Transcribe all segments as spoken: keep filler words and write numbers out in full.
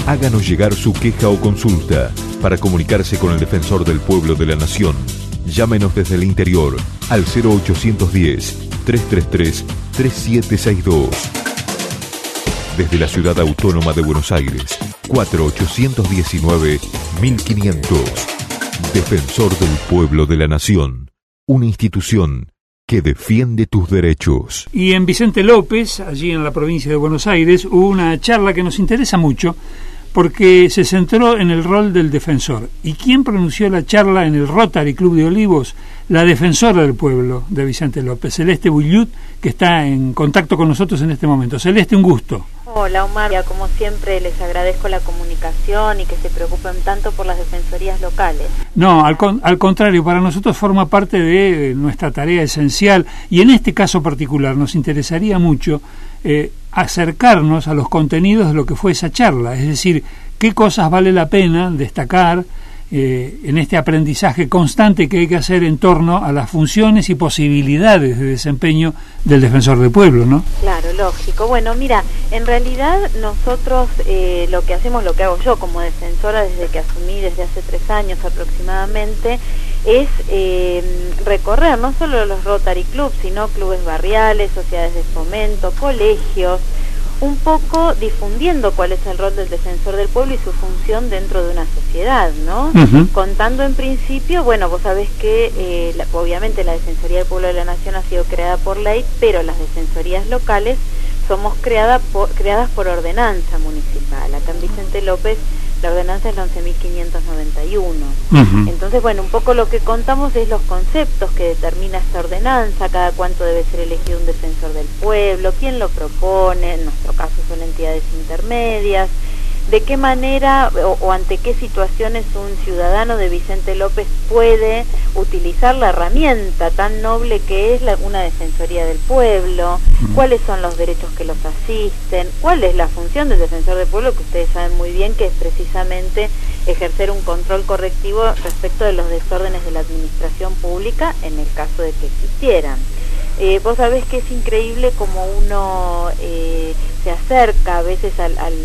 Háganos llegar su queja o consulta para comunicarse con el Defensor del Pueblo de la Nación. Llámenos desde el interior al cero ochocientos diez, trescientos treinta y tres, treinta y siete sesenta y dos. Desde la Ciudad Autónoma de Buenos Aires, cuatro ochocientos diecinueve, mil quinientos. Defensor del Pueblo de la Nación. Una institución que defiende tus derechos. Y en Vicente López, allí en la provincia de Buenos Aires, hubo una charla que nos interesa mucho porque se centró en el rol del defensor. ¿Y quién pronunció la charla en el Rotary Club de Olivos? La defensora del pueblo de Vicente López, Celeste Bulliut, que está en contacto con nosotros en este momento. Celeste, un gusto. Hola Omar, como siempre les agradezco la comunicación y que se preocupen tanto por las defensorías locales. No, al, con, al contrario, para nosotros forma parte de nuestra tarea esencial y en este caso particular nos interesaría mucho eh, acercarnos a los contenidos de lo que fue esa charla, es decir, qué cosas vale la pena destacar eh, en este aprendizaje constante que hay que hacer en torno a las funciones y posibilidades de desempeño del defensor del pueblo, ¿no? Claro, lógico. Bueno, mira, en realidad nosotros eh, lo que hacemos, lo que hago yo como defensora desde que asumí, desde hace tres años aproximadamente, es eh, recorrer no solo los Rotary Clubs, sino clubes barriales, sociedades de fomento, colegios, un poco difundiendo cuál es el rol del defensor del pueblo y su función dentro de una sociedad, ¿no? Uh-huh. Contando en principio, bueno, vos sabés que eh, la, obviamente la Defensoría del Pueblo de la Nación ha sido creada por ley, pero las defensorías locales somos creada por, creadas por ordenanza municipal. Acá en Vicente López la ordenanza es la once mil quinientos noventa y uno. Uh-huh. Entonces, bueno, un poco lo que contamos es los conceptos que determina esta ordenanza, cada cuánto debe ser elegido un defensor del pueblo, quién lo propone, en nuestro caso son entidades intermedias, de qué manera o, o ante qué situaciones un ciudadano de Vicente López puede utilizar la herramienta tan noble que es la, una defensoría del pueblo, uh-huh. cuáles son los derechos que los asisten, cuál es la función del defensor del pueblo, que ustedes saben muy bien que es precisamente ejercer un control correctivo respecto de los desórdenes de la administración pública en el caso de que existieran. Eh, vos sabés que es increíble como uno eh, se acerca a veces al, al,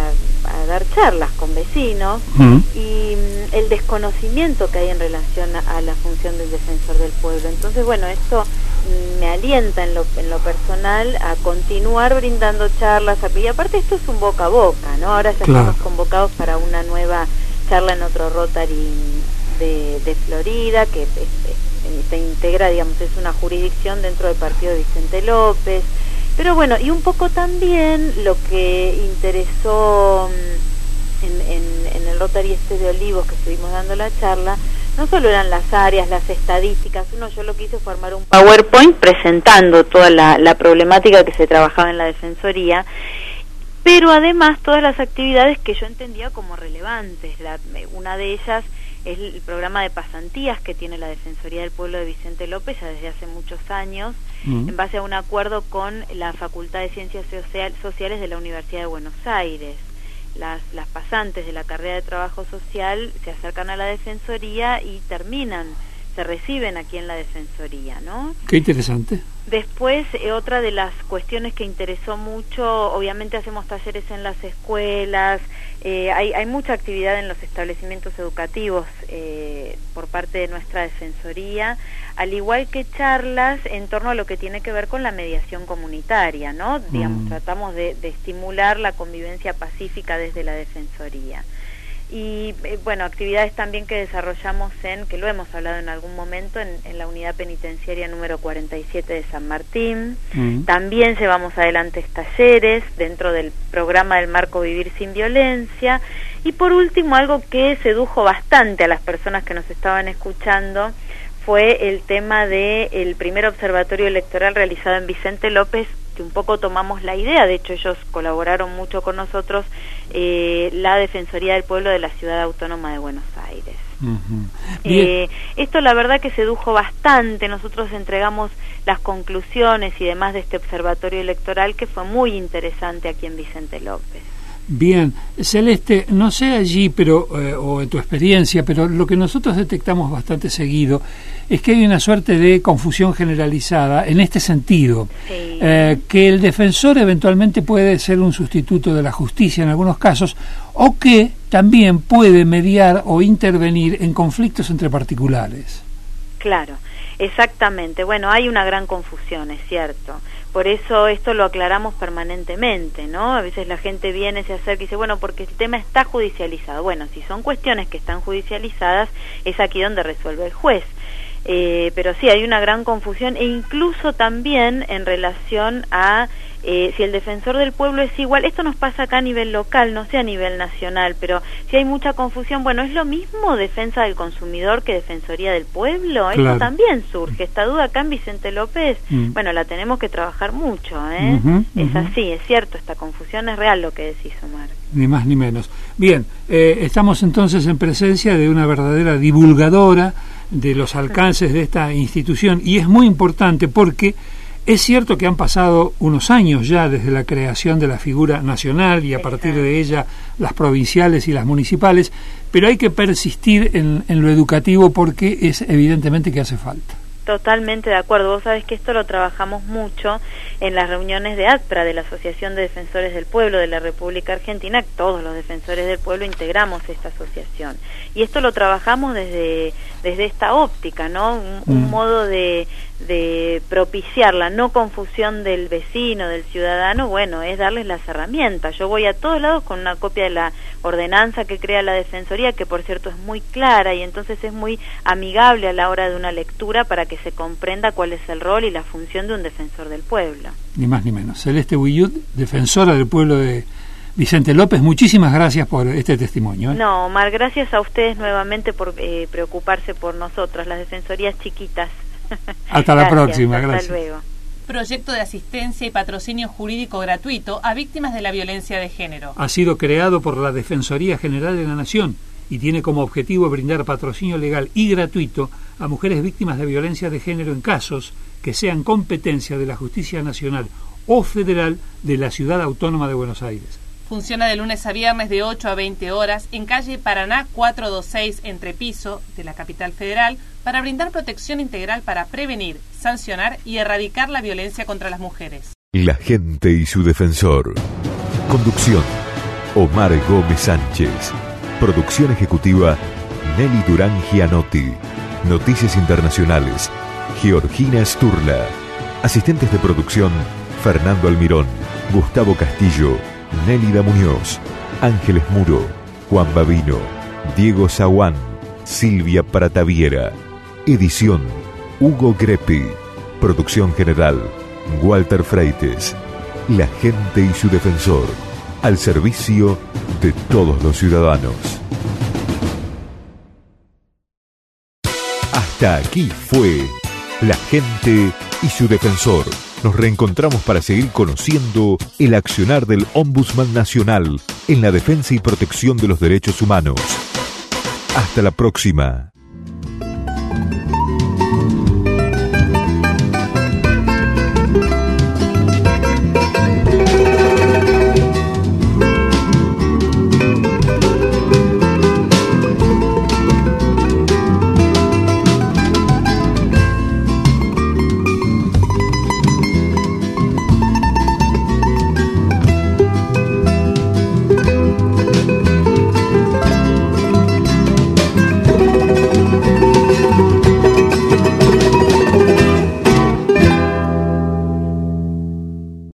a, a dar charlas con vecinos uh-huh. y mm, el desconocimiento que hay en relación a, a la función del defensor del pueblo. Entonces, bueno, esto mm, me alienta en lo, en lo personal a continuar brindando charlas. Y aparte esto es un boca a boca, ¿no? Ahora ya claro. estamos convocados para una nueva charla en otro Rotary de, de Florida, que es, es, se integra, digamos, es una jurisdicción dentro del partido de Vicente López. Pero bueno, y un poco también lo que interesó en, en, en el Rotary este de Olivos, que estuvimos dando la charla, no solo eran las áreas, las estadísticas. Uno, yo lo que hice fue armar un PowerPoint presentando toda la, la problemática que se trabajaba en la Defensoría, pero además todas las actividades que yo entendía como relevantes. La, una de ellas es el programa de pasantías que tiene la Defensoría del Pueblo de Vicente López ya desde hace muchos años, uh-huh. en base a un acuerdo con la Facultad de Ciencias Social, Sociales de la Universidad de Buenos Aires. Las, las pasantes de la carrera de Trabajo Social se acercan a la Defensoría y terminan, se reciben aquí en la Defensoría, ¿no? Qué interesante. Después, eh, otra de las cuestiones que interesó mucho, obviamente hacemos talleres en las escuelas, eh, hay, hay mucha actividad en los establecimientos educativos eh, por parte de nuestra Defensoría, al igual que charlas en torno a lo que tiene que ver con la mediación comunitaria, ¿no? Mm. Digamos, tratamos de, de estimular la convivencia pacífica desde la Defensoría. Y eh, bueno, actividades también que desarrollamos en, que lo hemos hablado en algún momento, en, en la unidad penitenciaria número cuarenta y siete de San Martín. Uh-huh. También llevamos adelante talleres dentro del programa del marco Vivir sin Violencia. Y por último, algo que sedujo bastante a las personas que nos estaban escuchando fue el tema de el primer observatorio electoral realizado en Vicente López, que un poco tomamos la idea, de hecho ellos colaboraron mucho con nosotros, eh, la Defensoría del Pueblo de la Ciudad Autónoma de Buenos Aires. Uh-huh. eh, esto la verdad que sedujo bastante. Nosotros entregamos las conclusiones y demás de este observatorio electoral, que fue muy interesante aquí en Vicente López. Bien, Celeste, no sé allí, pero eh, o en tu experiencia, pero lo que nosotros detectamos bastante seguido es que hay una suerte de confusión generalizada en este sentido, sí. eh, que el defensor eventualmente puede ser un sustituto de la justicia en algunos casos, o que también puede mediar o intervenir en conflictos entre particulares. Claro, exactamente. Bueno, hay una gran confusión, es cierto. Por eso esto lo aclaramos permanentemente, ¿no? A veces la gente viene, se acerca y dice, bueno, porque el tema está judicializado. Bueno, si son cuestiones que están judicializadas, es aquí donde resuelve el juez. Eh, pero sí, hay una gran confusión, e incluso también en relación a eh, si el defensor del pueblo es igual. Esto nos pasa acá a nivel local, no sé a nivel nacional, pero si hay mucha confusión, bueno, ¿es lo mismo defensa del consumidor que defensoría del pueblo? Claro. Esto también surge, esta duda acá en Vicente López, mm. bueno, la tenemos que trabajar mucho, ¿eh? Uh-huh, es uh-huh. así, es cierto, esta confusión es real, lo que decís, Omar. Ni más ni menos. Bien, eh, estamos entonces en presencia de una verdadera divulgadora de los alcances de esta institución, y es muy importante porque es cierto que han pasado unos años ya desde la creación de la figura nacional y a partir de ella las provinciales y las municipales, pero hay que persistir en, en lo educativo porque es evidentemente que hace falta. Totalmente de acuerdo. Vos sabés que esto lo trabajamos mucho en las reuniones de ADPRA, de la Asociación de Defensores del Pueblo de la República Argentina. Todos los defensores del pueblo integramos esta asociación. Y esto lo trabajamos desde, desde esta óptica, ¿no? Un, mm. un modo de, de propiciar la no confusión del vecino, del ciudadano, bueno, es darles las herramientas. Yo voy a todos lados con una copia de la ordenanza que crea la Defensoría, que por cierto es muy clara y entonces es muy amigable a la hora de una lectura para que se comprenda cuál es el rol y la función de un defensor del pueblo. Ni más ni menos. Celeste Huillut, defensora del pueblo de Vicente López, muchísimas gracias por este testimonio. ¿eh? No, Omar, gracias a ustedes nuevamente por eh, preocuparse por nosotras, las defensorías chiquitas. Hasta la gracias, próxima, hasta gracias. Luego. Proyecto de asistencia y patrocinio jurídico gratuito a víctimas de la violencia de género. Ha sido creado por la Defensoría General de la Nación y tiene como objetivo brindar patrocinio legal y gratuito a mujeres víctimas de violencia de género en casos que sean competencia de la Justicia Nacional o Federal de la Ciudad Autónoma de Buenos Aires. Funciona de lunes a viernes de ocho a veinte horas en calle Paraná cuatrocientos veintiséis Entrepiso de la capital federal para brindar protección integral para prevenir, sancionar y erradicar la violencia contra las mujeres. La gente y su defensor. Conducción: Omar Gómez Sánchez. Producción ejecutiva: Nelly Durán Gianotti. Noticias internacionales: Georgina Sturla. Asistentes de producción: Fernando Almirón, Gustavo Castillo, Nélida Muñoz, Ángeles Muro, Juan Babino, Diego Zaguán, Silvia Prataviera. Edición: Hugo Greppi. Producción general: Walter Freites. La gente y su defensor, al servicio de todos los ciudadanos. Hasta aquí fue La gente y su defensor. Nos reencontramos para seguir conociendo el accionar del Ombudsman Nacional en la defensa y protección de los derechos humanos. Hasta la próxima.